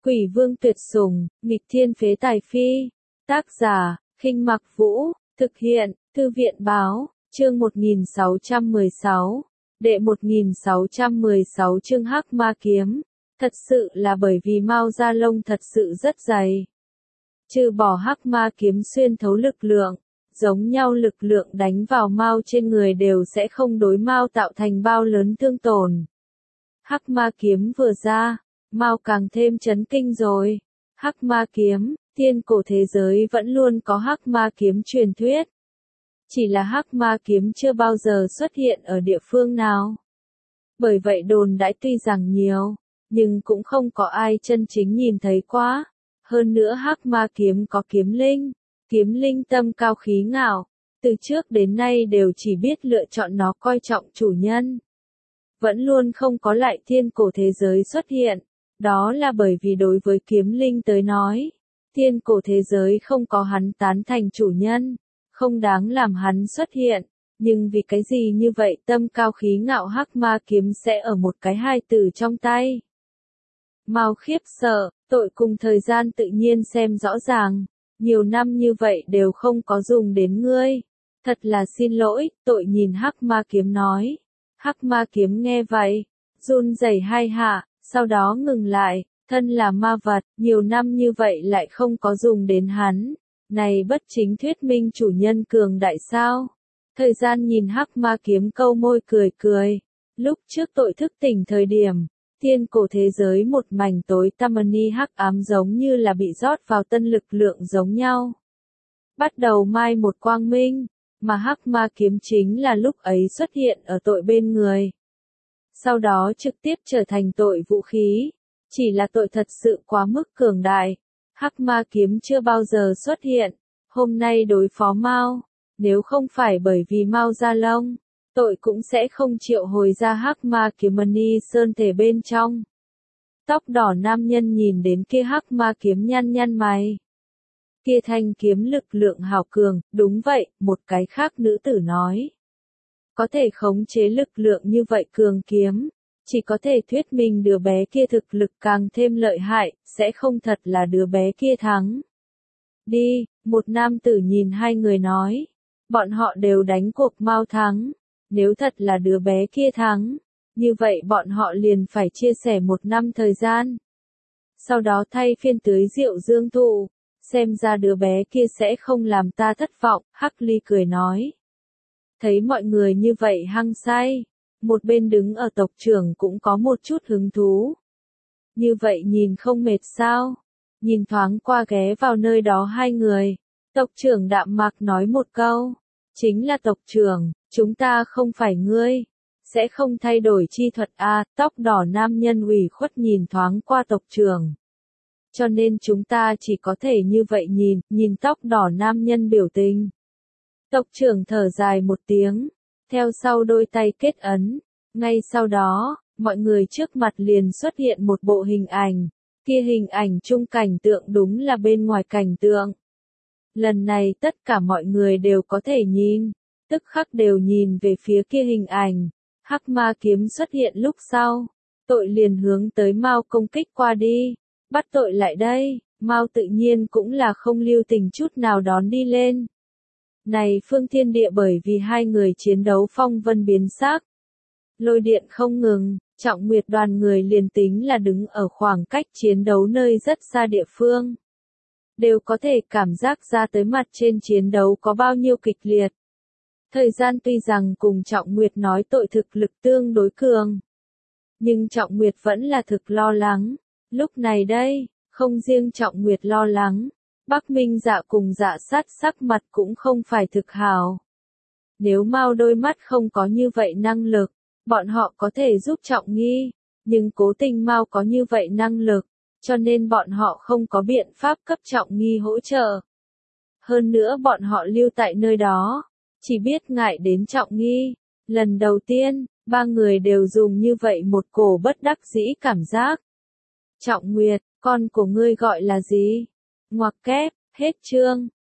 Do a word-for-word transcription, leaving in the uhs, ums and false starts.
Quỷ vương tuyệt sủng, nghịch thiên phế tài phi. Tác giả, Khinh Mặc Vũ, thực hiện, Thư viện báo, chương một nghìn sáu trăm mười sáu, đệ một nghìn sáu trăm mười sáu chương Hắc Ma Kiếm. Thật sự là bởi vì Mao da lông thật sự rất dày. Trừ bỏ Hắc Ma Kiếm xuyên thấu lực lượng, giống nhau lực lượng đánh vào Mao trên người đều sẽ không đối Mao tạo thành bao lớn thương tổn. Hắc Ma Kiếm vừa ra, Mao càng thêm chấn kinh rồi. Hắc Ma Kiếm, tiên cổ thế giới vẫn luôn có Hắc Ma Kiếm truyền thuyết. Chỉ là Hắc Ma Kiếm chưa bao giờ xuất hiện ở địa phương nào. Bởi vậy đồn đãi tuy rằng nhiều, nhưng cũng không có ai chân chính nhìn thấy quá. Hơn nữa Hắc Ma Kiếm có kiếm linh, kiếm linh tâm cao khí ngạo, từ trước đến nay đều chỉ biết lựa chọn nó coi trọng chủ nhân. Vẫn luôn không có lại thiên cổ thế giới xuất hiện, đó là bởi vì đối với kiếm linh tới nói, thiên cổ thế giới không có hắn tán thành chủ nhân, không đáng làm hắn xuất hiện, nhưng vì cái gì như vậy tâm cao khí ngạo Hắc Ma Kiếm sẽ ở một cái hai từ trong tay. Mao khiếp sợ, tội cùng thời gian tự nhiên xem rõ ràng, nhiều năm như vậy đều không có dùng đến ngươi. Thật là xin lỗi, tội nhìn Hắc Ma Kiếm nói. Hắc Ma Kiếm nghe vậy, run rẩy hai hạ, sau đó ngừng lại, thân là ma vật, nhiều năm như vậy lại không có dùng đến hắn. Này bất chính thuyết minh chủ nhân cường đại sao? Thời gian nhìn Hắc Ma Kiếm câu môi cười cười. Lúc trước tội thức tỉnh thời điểm, thiên cổ thế giới một mảnh tối tăm ni hắc ám giống như là bị rót vào tân lực lượng giống nhau. Bắt đầu mai một quang minh, mà Hắc Ma Kiếm chính là lúc ấy xuất hiện ở tội bên người. Sau đó trực tiếp trở thành tội vũ khí, chỉ là tội thật sự quá mức cường đại. Hắc Ma Kiếm chưa bao giờ xuất hiện, hôm nay đối phó Mao, nếu không phải bởi vì Mao da lông, tội cũng sẽ không triệu hồi ra Hắc Ma Kiếm Mani Sơn thể bên trong. Tóc đỏ nam nhân nhìn đến kia Hắc Ma Kiếm nhăn nhăn mày. Kia thanh kiếm lực lượng hào cường, đúng vậy, một cái khác nữ tử nói. Có thể khống chế lực lượng như vậy cường kiếm, chỉ có thể thuyết minh đứa bé kia thực lực càng thêm lợi hại, sẽ không thật là đứa bé kia thắng. Đi, một nam tử nhìn hai người nói, bọn họ đều đánh cuộc Mao thắng, nếu thật là đứa bé kia thắng, như vậy bọn họ liền phải chia sẻ một năm thời gian. Sau đó thay phiên tưới rượu dương thụ, xem ra đứa bé kia sẽ không làm ta thất vọng, Hắc Ly cười nói. Thấy mọi người như vậy hăng say, một bên đứng ở tộc trưởng cũng có một chút hứng thú. Như vậy nhìn không mệt sao? Nhìn thoáng qua ghé vào nơi đó hai người, tộc trưởng đạm mạc nói một câu, chính là tộc trưởng, chúng ta không phải ngươi, sẽ không thay đổi chi thuật a. Tóc đỏ nam nhân ủy khuất nhìn thoáng qua tộc trưởng. Cho nên chúng ta chỉ có thể như vậy nhìn, nhìn tóc đỏ nam nhân biểu tình. Tộc trưởng thở dài một tiếng, theo sau đôi tay kết ấn, ngay sau đó, mọi người trước mặt liền xuất hiện một bộ hình ảnh, kia hình ảnh chung cảnh tượng đúng là bên ngoài cảnh tượng. Lần này tất cả mọi người đều có thể nhìn, tức khắc đều nhìn về phía kia hình ảnh, Hắc Ma Kiếm xuất hiện lúc sau, tội liền hướng tới Mao công kích qua đi, bắt tội lại đây, Mao tự nhiên cũng là không lưu tình chút nào đón đi lên. Này phương thiên địa bởi vì hai người chiến đấu phong vân biến sắc. Lôi điện không ngừng, Trọng Nguyệt đoàn người liền tính là đứng ở khoảng cách chiến đấu nơi rất xa địa phương. Đều có thể cảm giác ra tới mặt trên chiến đấu có bao nhiêu kịch liệt. Thời gian tuy rằng cùng Trọng Nguyệt nói tội thực lực tương đối cường. Nhưng Trọng Nguyệt vẫn là thực lo lắng. Lúc này đây, không riêng Trọng Nguyệt lo lắng. Bắc Minh Dạ cùng Dạ Sát sắc mặt cũng không phải thực hảo. Nếu Mao đôi mắt không có như vậy năng lực, bọn họ có thể giúp Trọng Nghi, nhưng cố tình Mao có như vậy năng lực, cho nên bọn họ không có biện pháp cấp Trọng Nghi hỗ trợ. Hơn nữa bọn họ lưu tại nơi đó, chỉ biết ngại đến Trọng Nghi. Lần đầu tiên, ba người đều dùng như vậy một cổ bất đắc dĩ cảm giác. Trọng Nguyệt, con của ngươi gọi là gì? Ngoặc kép, hết chương.